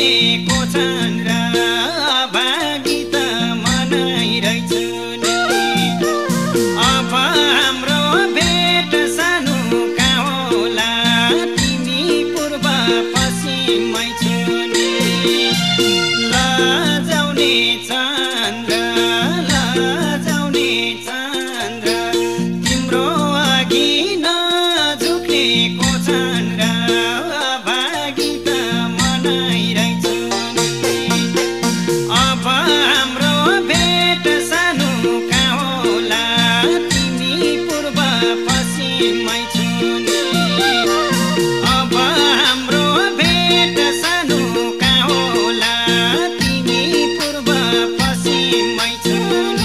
झुक्नेको छन् र अभागी त मनाइरहेछु नि। अब हाम्रो भेट सानो कहाँ होला, तिमी पूर्व पश्चिमै छु नि। लजाउने चन्द्र लजाउने चन्द्र तिम्रो अघि नझुक्नेको छन् र अभागी त मनाइरहेछु नि। अब हाम्रो भेट सानो कहाँ होला, तिमी पूर्व पश्चिमै छु नि। अब हाम्रो भेट सानो कहाँ होला, तिमी पूर्व पश्चिमै छु नि।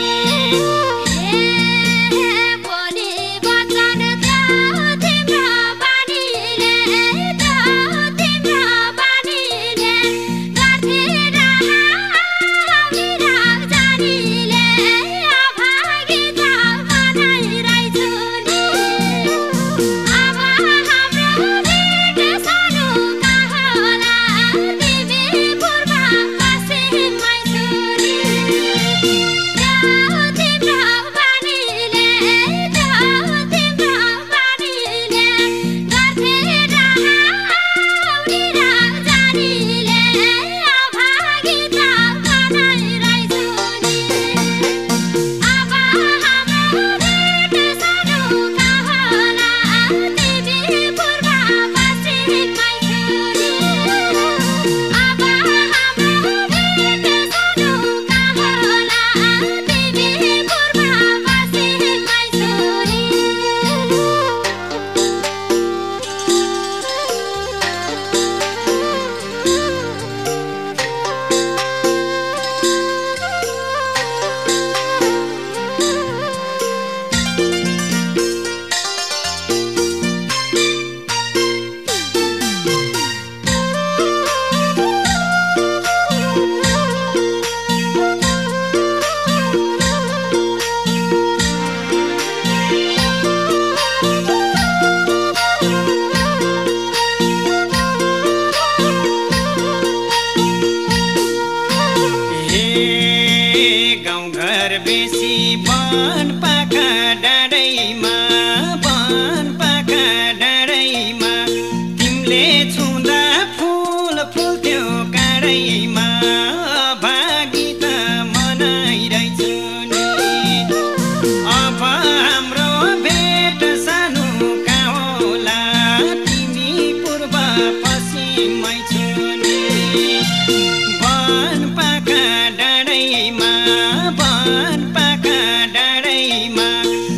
गाउँघर बेसी वन पाखा डाँडैमा, वन पाखा डाँडैमा तिमीले छुँदा फुल फुल्थ्यो काँडैमा। अभागी त मनाइरहेछु नि। अब हाम्रो भेट सानो कहाँ होला, तिमी पूर्व पश्चिमै छु नि। वन पाखा डाँडैमा, वन पाखा डाँडैमा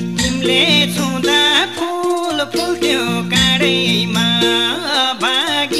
तिमीले छुँदा फुल फुल्थ्यो काँडैमा। अभागी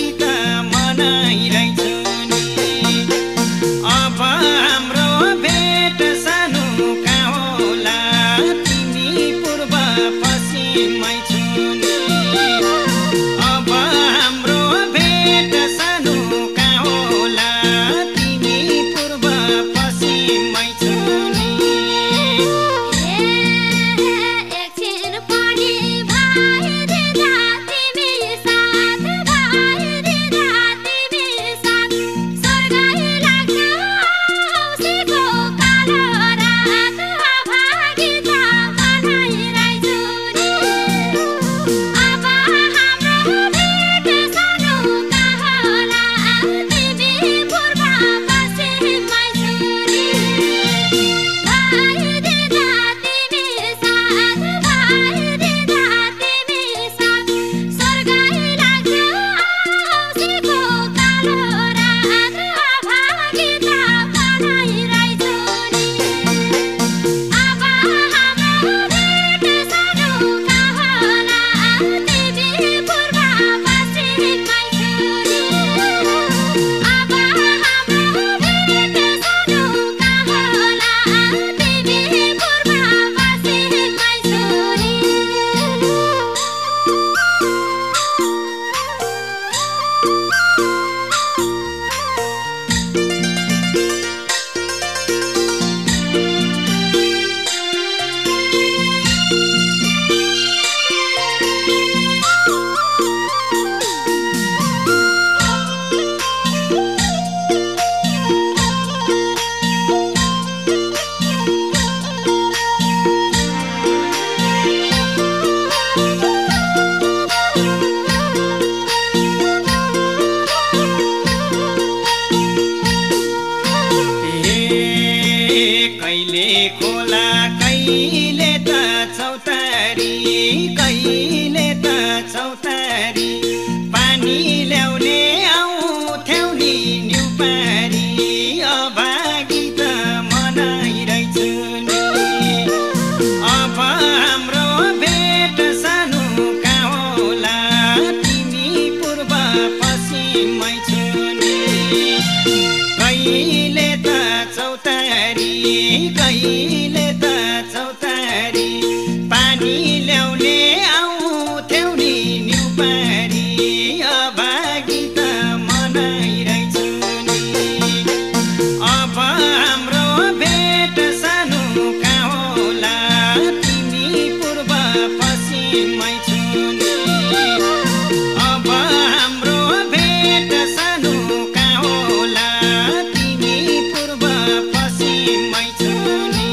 कहिले त चौतारी पानी ल्याउने आउँथ्यौ नि न्युपारी अभागी त मनाइरहेछु नि अब हाम्रो भेट सानो कहाँ होला तिमी पूर्व पश्चिमै छु नि अब हाम्रो भेट सानो कहाँ होला तिमी पूर्व पश्चिमै छु नि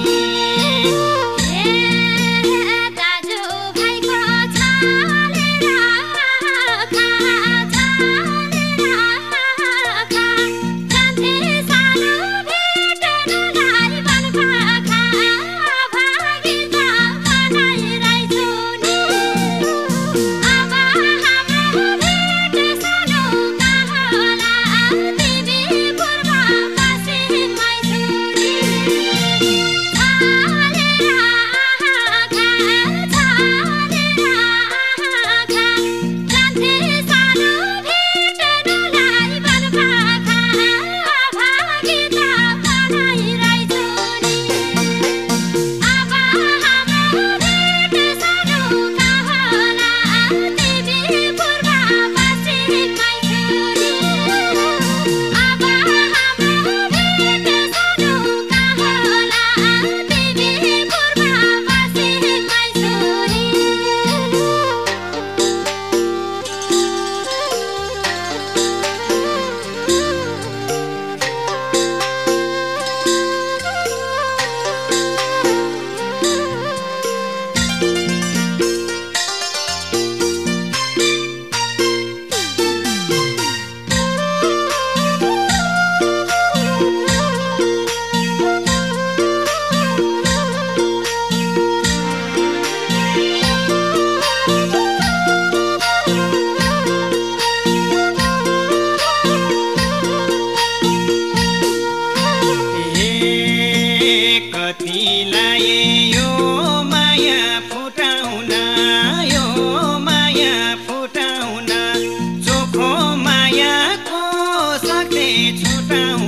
दाजु भाइको छालेर जान्थे सानो भेट्नलाई वनपाखा भागी त मनाइरहेछु नि अब हाम्रो भेट सानो कहाँ होला तिमी पूर्व पश्चिमै छु नि जान्थे सानो भेट्नलाई वनपाखा भागी त मनाइरहेछु नि अब हाम्रो भेट सानो कहाँ होला तिमी पूर्व पश्चिमै छु नि अब हाम्रो भेट सानो कहाँ होला तिमी पूर्व पश्चिमै छु नि कतिलाई यो माया फुटाउन चोखो मायाको सक्ने छुटाउन